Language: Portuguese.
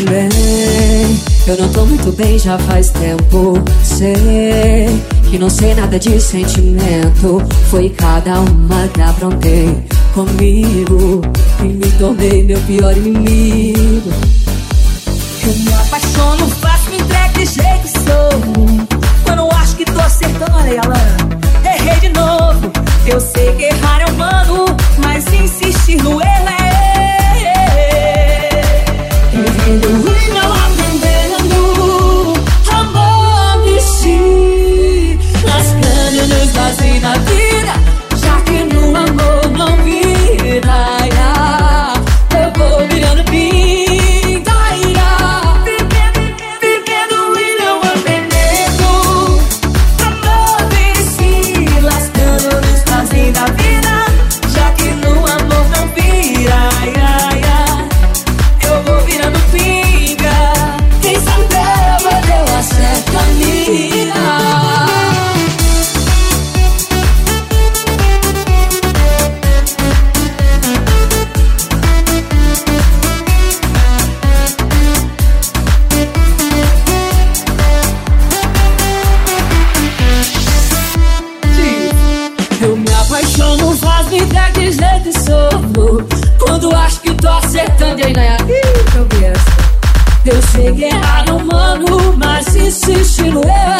bem, eu não tô muito bem já faz tempo. Sei que não sei nada de sentimento. Foi cada uma que aprontei comigo e me tornei meu pior inimigo. Eu me apaixono, faço, me entrego de jeito que sou. Quando eu acho que tô acertando, olha ela, errei de novo. Eu sei que errar é humano, mas insistir no erro é errando e não aprendendo. Amor si, lascando nos vazio na vida, já que no amor não vira. Eu vou virando pinta, vivendo e não aprendendo. Amor si, lascando nos vazio da vida, já que no amor não vira. Eu vou virando pinga, quem sabe eu acerto a mina. Eu me apaixono, faço, me entrego de jeito que sou. Quando acho que tô acertando, e aí, Naya, eu sei que errar é humano, mas insiste no erro.